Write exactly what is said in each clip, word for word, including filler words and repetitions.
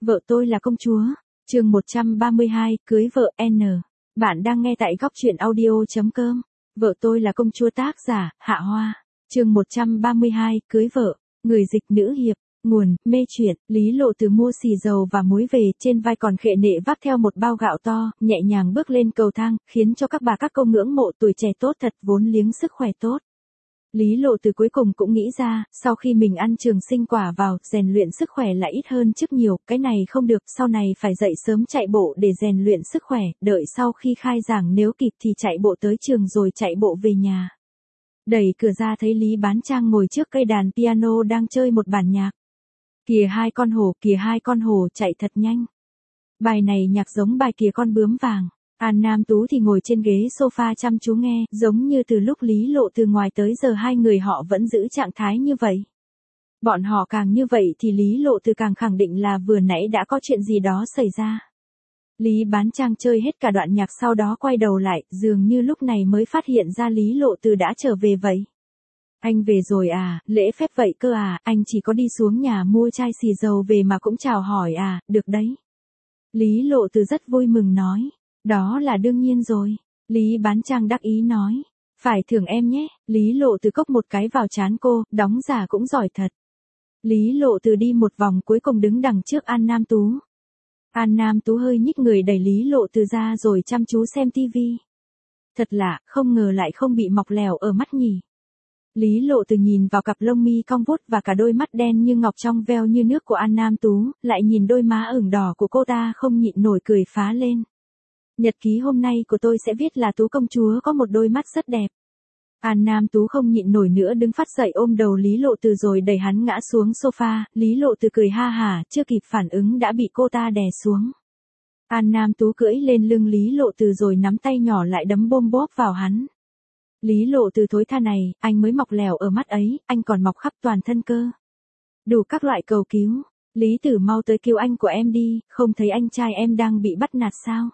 Vợ tôi là công chúa. Chương một trăm ba mươi hai, cưới vợ N. Bạn đang nghe tại góc truyện audio chấm com. Vợ tôi là công chúa, tác giả Hạ Hoa. Chương một trăm ba mươi hai, cưới vợ. Người dịch nữ hiệp. Nguồn, mê truyện. Lý Lộ Từ mua xì dầu và muối về, trên vai còn khệ nệ vác theo một bao gạo to, nhẹ nhàng bước lên cầu thang, khiến cho các bà các cô ngưỡng mộ tuổi trẻ tốt thật, vốn liếng sức khỏe tốt. Lý Lộ Từ cuối cùng cũng nghĩ ra, sau khi mình ăn trường sinh quả vào, rèn luyện sức khỏe lại ít hơn trước nhiều, cái này không được, sau này phải dậy sớm chạy bộ để rèn luyện sức khỏe, đợi sau khi khai giảng nếu kịp thì chạy bộ tới trường rồi chạy bộ về nhà. Đẩy cửa ra thấy Lý Bán Trang ngồi trước cây đàn piano đang chơi một bản nhạc. Kìa hai con hổ, kìa hai con hổ chạy thật nhanh. Bài này nhạc giống bài Kìa con bướm vàng. An Nam Tú thì ngồi trên ghế sofa chăm chú nghe, giống như từ lúc Lý Lộ Từ ngoài tới giờ hai người họ vẫn giữ trạng thái như vậy. Bọn họ càng như vậy thì Lý Lộ Từ càng khẳng định là vừa nãy đã có chuyện gì đó xảy ra. Lý Bán Trang chơi hết cả đoạn nhạc sau đó quay đầu lại, dường như lúc này mới phát hiện ra Lý Lộ Từ đã trở về vậy. Anh về rồi à, lễ phép vậy cơ à, anh chỉ có đi xuống nhà mua chai xì dầu về mà cũng chào hỏi à, được đấy. Lý Lộ Từ rất vui mừng nói. Đó là đương nhiên rồi. Lý Bán Trang đắc ý nói. Phải thưởng em nhé. Lý Lộ Từ cốc một cái vào trán cô, đóng giả cũng giỏi thật. Lý Lộ Từ đi một vòng cuối cùng đứng đằng trước An Nam Tú. An Nam Tú hơi nhích người đẩy Lý Lộ Từ ra rồi chăm chú xem tivi. Thật lạ, không ngờ lại không bị mọc lèo ở mắt nhỉ. Lý Lộ Từ nhìn vào cặp lông mi cong vút và cả đôi mắt đen như ngọc trong veo như nước của An Nam Tú, lại nhìn đôi má ửng đỏ của cô ta không nhịn nổi cười phá lên. Nhật ký hôm nay của tôi sẽ viết là Tú công chúa có một đôi mắt rất đẹp. An Nam Tú không nhịn nổi nữa đứng phát dậy ôm đầu Lý Lộ Từ rồi đẩy hắn ngã xuống sofa, Lý Lộ Từ cười ha hả, chưa kịp phản ứng đã bị cô ta đè xuống. An Nam Tú cưỡi lên lưng Lý Lộ Từ rồi nắm tay nhỏ lại đấm bôm bóp vào hắn. Lý Lộ Từ thối tha này, anh mới mọc lèo ở mắt ấy, anh còn mọc khắp toàn thân cơ. Đủ các loại cầu cứu. Lý Tử mau tới cứu anh của em đi, không thấy anh trai em đang bị bắt nạt sao?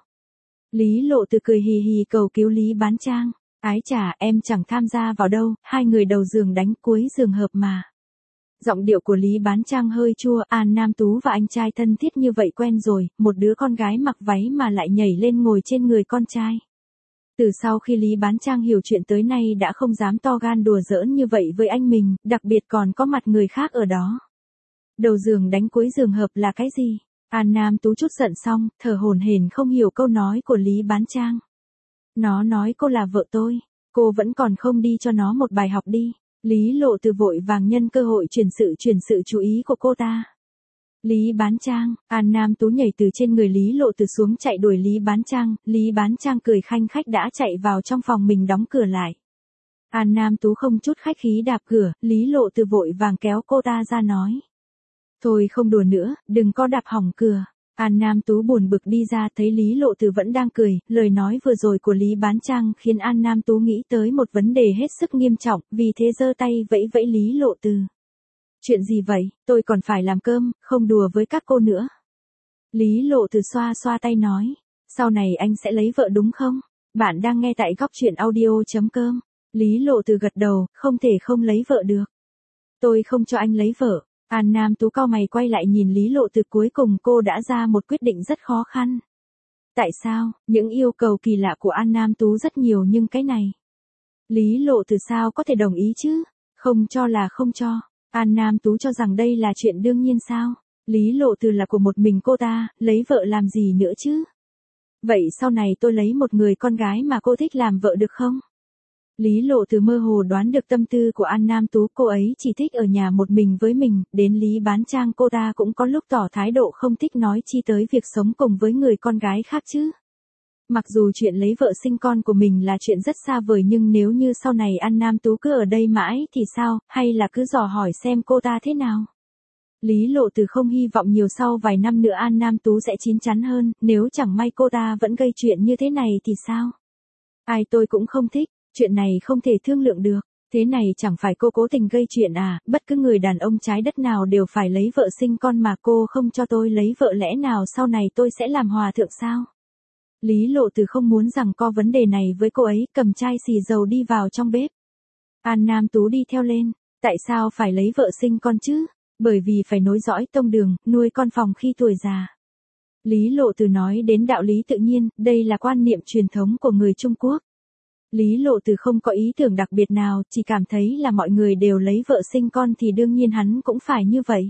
Lý Lộ Từ cười hì hì cầu cứu Lý Bán Trang. Ái chà, em chẳng tham gia vào đâu, hai người đầu giường đánh cuối giường hợp mà. Giọng điệu của Lý Bán Trang hơi chua, An Nam Tú và anh trai thân thiết như vậy quen rồi, một đứa con gái mặc váy mà lại nhảy lên ngồi trên người con trai. Từ sau khi Lý Bán Trang hiểu chuyện tới nay đã không dám to gan đùa giỡn như vậy với anh mình, đặc biệt còn có mặt người khác ở đó. Đầu giường đánh cuối giường hợp là cái gì? An Nam Tú chút giận xong, thở hổn hển không hiểu câu nói của Lý Bán Trang. Nó nói cô là vợ tôi, cô vẫn còn không đi cho nó một bài học đi. Lý Lộ Từ vội vàng nhân cơ hội chuyển sự chuyển sự chú ý của cô ta. Lý Bán Trang, An Nam Tú nhảy từ trên người Lý Lộ Từ xuống chạy đuổi Lý Bán Trang, Lý Bán Trang cười khanh khách đã chạy vào trong phòng mình đóng cửa lại. An Nam Tú không chút khách khí đạp cửa, Lý Lộ Từ vội vàng kéo cô ta ra nói. Thôi không đùa nữa, đừng có đạp hỏng cửa. An Nam Tú buồn bực đi ra thấy Lý Lộ Từ vẫn đang cười, lời nói vừa rồi của Lý Bán Trang khiến An Nam Tú nghĩ tới một vấn đề hết sức nghiêm trọng, vì thế giơ tay vẫy vẫy Lý Lộ Từ. Chuyện gì vậy, tôi còn phải làm cơm, không đùa với các cô nữa. Lý Lộ Từ xoa xoa tay nói, sau này anh sẽ lấy vợ đúng không? Bạn đang nghe tại góc truyện audio chấm com. Lý Lộ Từ gật đầu, không thể không lấy vợ được. Tôi không cho anh lấy vợ. An Nam Tú cau mày quay lại nhìn Lý Lộ Từ, cuối cùng cô đã ra một quyết định rất khó khăn. Tại sao? Những yêu cầu kỳ lạ của An Nam Tú rất nhiều nhưng cái này. Lý Lộ Từ sao có thể đồng ý chứ? Không cho là không cho. An Nam Tú cho rằng đây là chuyện đương nhiên sao? Lý Lộ Từ là của một mình cô ta, lấy vợ làm gì nữa chứ? Vậy sau này tôi lấy một người con gái mà cô thích làm vợ được không? Lý Lộ Từ mơ hồ đoán được tâm tư của An Nam Tú, cô ấy chỉ thích ở nhà một mình với mình, đến Lý Bán Trang cô ta cũng có lúc tỏ thái độ không thích nói chi tới việc sống cùng với người con gái khác chứ. Mặc dù chuyện lấy vợ sinh con của mình là chuyện rất xa vời nhưng nếu như sau này An Nam Tú cứ ở đây mãi thì sao, hay là cứ dò hỏi xem cô ta thế nào. Lý Lộ Từ không hy vọng nhiều sau vài năm nữa An Nam Tú sẽ chín chắn hơn, nếu chẳng may cô ta vẫn gây chuyện như thế này thì sao? Ai tôi cũng không thích. Chuyện này không thể thương lượng được, thế này chẳng phải cô cố tình gây chuyện à, bất cứ người đàn ông trái đất nào đều phải lấy vợ sinh con mà cô không cho tôi lấy vợ lẽ nào sau này tôi sẽ làm hòa thượng sao? Lý Lộ Từ không muốn rằng có vấn đề này với cô ấy, cầm chai xì dầu đi vào trong bếp. An Nam Tú đi theo lên, tại sao phải lấy vợ sinh con chứ? Bởi vì phải nối dõi tông đường, nuôi con phòng khi tuổi già. Lý Lộ Từ nói đến đạo lý tự nhiên, đây là quan niệm truyền thống của người Trung Quốc. Lý Lộ Từ không có ý tưởng đặc biệt nào, chỉ cảm thấy là mọi người đều lấy vợ sinh con thì đương nhiên hắn cũng phải như vậy.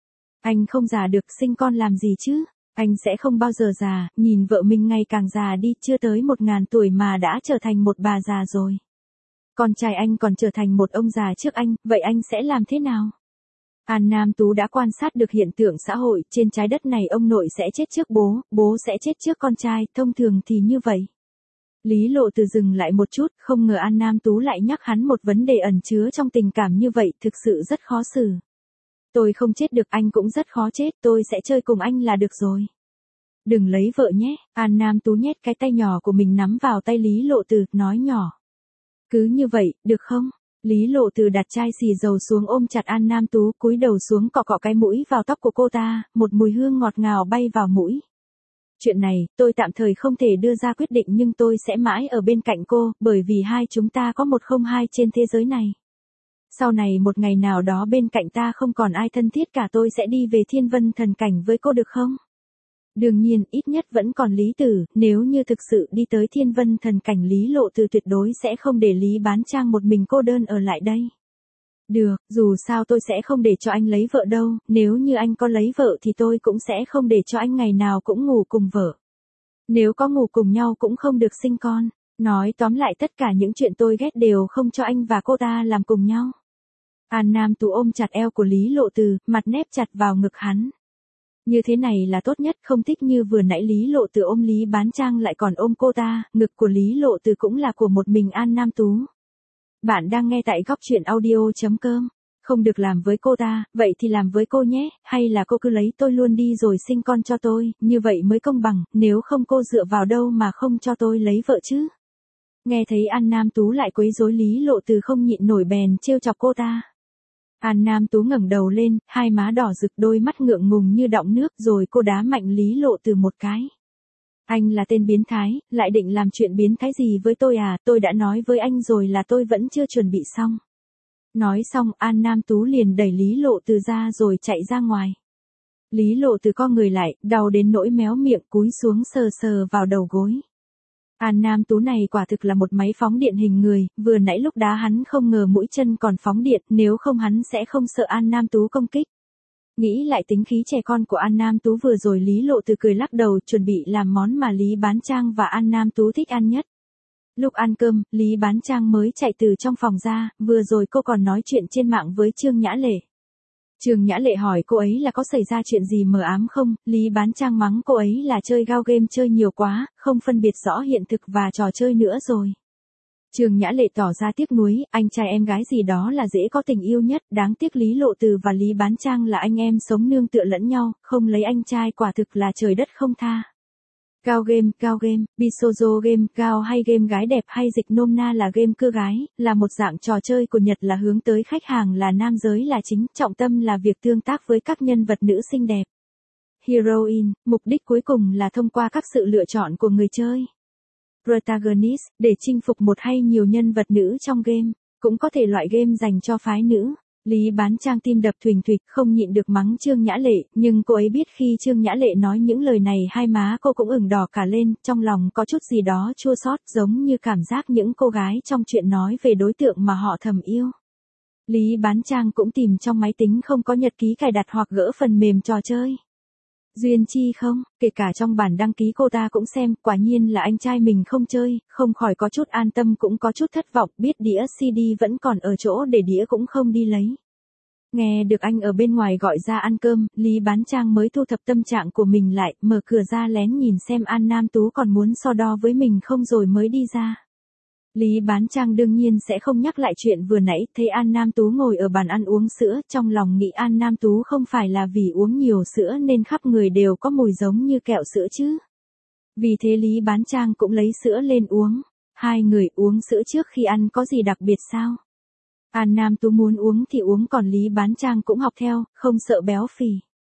Anh không già được, sinh con làm gì chứ? Anh sẽ không bao giờ già, nhìn vợ mình ngày càng già đi, chưa tới một ngàn tuổi mà đã trở thành một bà già rồi. Con trai anh còn trở thành một ông già trước anh, vậy anh sẽ làm thế nào? An Nam Tú đã quan sát được hiện tượng xã hội, trên trái đất này ông nội sẽ chết trước bố, bố sẽ chết trước con trai, thông thường thì như vậy. Lý Lộ Từ dừng lại một chút, không ngờ An Nam Tú lại nhắc hắn một vấn đề ẩn chứa trong tình cảm như vậy, thực sự rất khó xử. Tôi không chết được, anh cũng rất khó chết, tôi sẽ chơi cùng anh là được rồi. Đừng lấy vợ nhé, An Nam Tú nhét cái tay nhỏ của mình nắm vào tay Lý Lộ Từ, nói nhỏ. Cứ như vậy, được không? Lý Lộ Từ đặt chai xì dầu xuống ôm chặt An Nam Tú, cúi đầu xuống cọ cọ cái mũi vào tóc của cô ta, một mùi hương ngọt ngào bay vào mũi. Chuyện này, tôi tạm thời không thể đưa ra quyết định nhưng tôi sẽ mãi ở bên cạnh cô, bởi vì hai chúng ta có một không hai trên thế giới này. Sau này một ngày nào đó bên cạnh ta không còn ai thân thiết cả, tôi sẽ đi về Thiên Vân Thần Cảnh với cô được không? Đương nhiên, ít nhất vẫn còn Lý Tử, nếu như thực sự đi tới Thiên Vân Thần Cảnh, Lý Lộ Từ tuyệt đối sẽ không để Lý Bán Trang một mình cô đơn ở lại đây. Được, dù sao tôi sẽ không để cho anh lấy vợ đâu, nếu như anh có lấy vợ thì tôi cũng sẽ không để cho anh ngày nào cũng ngủ cùng vợ. Nếu có ngủ cùng nhau cũng không được sinh con. Nói tóm lại tất cả những chuyện tôi ghét đều không cho anh và cô ta làm cùng nhau. An Nam Tú ôm chặt eo của Lý Lộ Từ, mặt nép chặt vào ngực hắn. Như thế này là tốt nhất, không thích như vừa nãy Lý Lộ Từ ôm Lý Bán Trang lại còn ôm cô ta, ngực của Lý Lộ Từ cũng là của một mình An Nam Tú. Bạn đang nghe tại góc truyện audio chấm com. Không được làm với cô ta, vậy thì làm với cô nhé, hay là cô cứ lấy tôi luôn đi rồi sinh con cho tôi, như vậy mới công bằng, nếu không cô dựa vào đâu mà không cho tôi lấy vợ chứ? Nghe thấy An Nam Tú lại quấy rối, Lý Lộ Từ không nhịn nổi bèn trêu chọc cô ta. An Nam Tú ngẩng đầu lên, hai má đỏ rực, đôi mắt ngượng ngùng như đọng nước, rồi cô đá mạnh Lý Lộ Từ một cái. Anh là tên biến thái, lại định làm chuyện biến thái gì với tôi à, tôi đã nói với anh rồi là tôi vẫn chưa chuẩn bị xong. Nói xong, An Nam Tú liền đẩy Lý Lộ Từ ra rồi chạy ra ngoài. Lý Lộ Từ co người lại, đau đến nỗi méo miệng, cúi xuống sờ sờ vào đầu gối. An Nam Tú này quả thực là một máy phóng điện hình người, vừa nãy lúc đá hắn không ngờ mũi chân còn phóng điện, nếu không hắn sẽ không sợ An Nam Tú công kích. Nghĩ lại tính khí trẻ con của An Nam Tú vừa rồi, Lý Lộ Từ cười lắc đầu, chuẩn bị làm món mà Lý Bán Trang và An Nam Tú thích ăn nhất. Lúc ăn cơm, Lý Bán Trang mới chạy từ trong phòng ra, vừa rồi cô còn nói chuyện trên mạng với Trương Nhã Lệ. Trương Nhã Lệ hỏi cô ấy là có xảy ra chuyện gì mờ ám không, Lý Bán Trang mắng cô ấy là chơi gao game chơi nhiều quá, không phân biệt rõ hiện thực và trò chơi nữa rồi. Trương Nhã Lệ tỏ ra tiếc nuối, anh trai em gái gì đó là dễ có tình yêu nhất, đáng tiếc Lý Lộ Từ và Lý Bán Trang là anh em sống nương tựa lẫn nhau, không lấy anh trai quả thực là trời đất không tha. Gao game, gao game, Bisozo game, gao hay game gái đẹp hay dịch nôm na là game cưa gái, là một dạng trò chơi của Nhật là hướng tới khách hàng là nam giới là chính, trọng tâm là việc tương tác với các nhân vật nữ xinh đẹp. Heroine, mục đích cuối cùng là thông qua các sự lựa chọn của người chơi. Protagonist, để chinh phục một hay nhiều nhân vật nữ trong game, cũng có thể loại game dành cho phái nữ. Lý Bán Trang tim đập thình thịch, không nhịn được mắng Trương Nhã Lệ, nhưng cô ấy biết khi Trương Nhã Lệ nói những lời này hai má cô cũng ửng đỏ cả lên, trong lòng có chút gì đó chua xót, giống như cảm giác những cô gái trong chuyện nói về đối tượng mà họ thầm yêu. Lý Bán Trang cũng tìm trong máy tính không có nhật ký cài đặt hoặc gỡ phần mềm trò chơi. Duyên chi không, kể cả trong bản đăng ký cô ta cũng xem, quả nhiên là anh trai mình không chơi, không khỏi có chút an tâm cũng có chút thất vọng, biết đĩa xê đê vẫn còn ở chỗ để đĩa cũng không đi lấy. Nghe được anh ở bên ngoài gọi ra ăn cơm, Lý Bán Trang mới thu thập tâm trạng của mình lại, mở cửa ra lén nhìn xem An Nam Tú còn muốn so đo với mình không rồi mới đi ra. Lý Bán Trang đương nhiên sẽ không nhắc lại chuyện vừa nãy, thấy An Nam Tú ngồi ở bàn ăn uống sữa, trong lòng nghĩ An Nam Tú không phải là vì uống nhiều sữa nên khắp người đều có mùi giống như kẹo sữa chứ. Vì thế Lý Bán Trang cũng lấy sữa lên uống. Hai người uống sữa trước khi ăn có gì đặc biệt sao? An Nam Tú muốn uống thì uống, còn Lý Bán Trang cũng học theo, không sợ béo phì.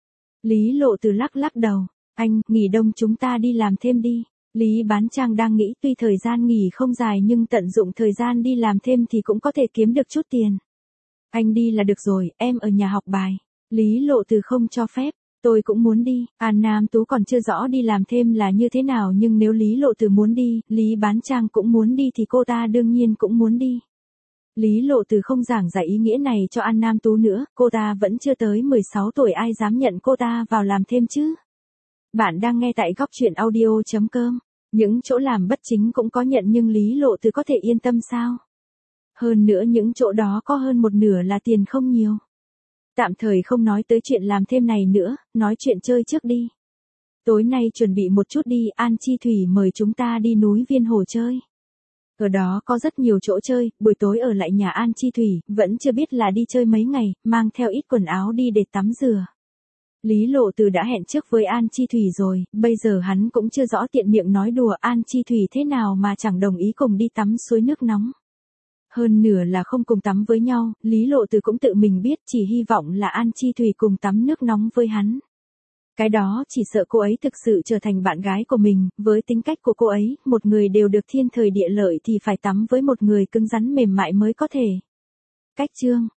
Lý Lộ Từ lắc lắc đầu, anh, nghỉ đông chúng ta đi làm thêm đi. Lý Bán Trang đang nghĩ tuy thời gian nghỉ không dài nhưng tận dụng thời gian đi làm thêm thì cũng có thể kiếm được chút tiền. Anh đi là được rồi, em ở nhà học bài. Lý Lộ Từ không cho phép. Tôi cũng muốn đi. An Nam Tú còn chưa rõ đi làm thêm là như thế nào, nhưng nếu Lý Lộ Từ muốn đi, Lý Bán Trang cũng muốn đi thì cô ta đương nhiên cũng muốn đi. Lý Lộ Từ không giảng giải ý nghĩa này cho An Nam Tú nữa, cô ta vẫn chưa tới mười sáu tuổi, ai dám nhận cô ta vào làm thêm chứ. Bạn đang nghe tại góc truyện audio.com. Những chỗ làm bất chính cũng có nhận nhưng Lý Lộ Từ có thể yên tâm sao? Hơn nữa những chỗ đó có hơn một nửa là tiền không nhiều. Tạm thời không nói tới chuyện làm thêm này nữa, nói chuyện chơi trước đi. Tối nay chuẩn bị một chút đi, An Chi Thủy mời chúng ta đi núi Viên Hồ chơi. Ở đó có rất nhiều chỗ chơi, buổi tối ở lại nhà An Chi Thủy, vẫn chưa biết là đi chơi mấy ngày, mang theo ít quần áo đi để tắm rửa. Lý Lộ Từ đã hẹn trước với An Chi Thủy rồi, bây giờ hắn cũng chưa rõ tiện miệng nói đùa An Chi Thủy thế nào mà chẳng đồng ý cùng đi tắm suối nước nóng. Hơn nửa là không cùng tắm với nhau, Lý Lộ Từ cũng tự mình biết, chỉ hy vọng là An Chi Thủy cùng tắm nước nóng với hắn. Cái đó chỉ sợ cô ấy thực sự trở thành bạn gái của mình, với tính cách của cô ấy, một người đều được thiên thời địa lợi thì phải tắm với một người cứng rắn mềm mại mới có thể. Cách chương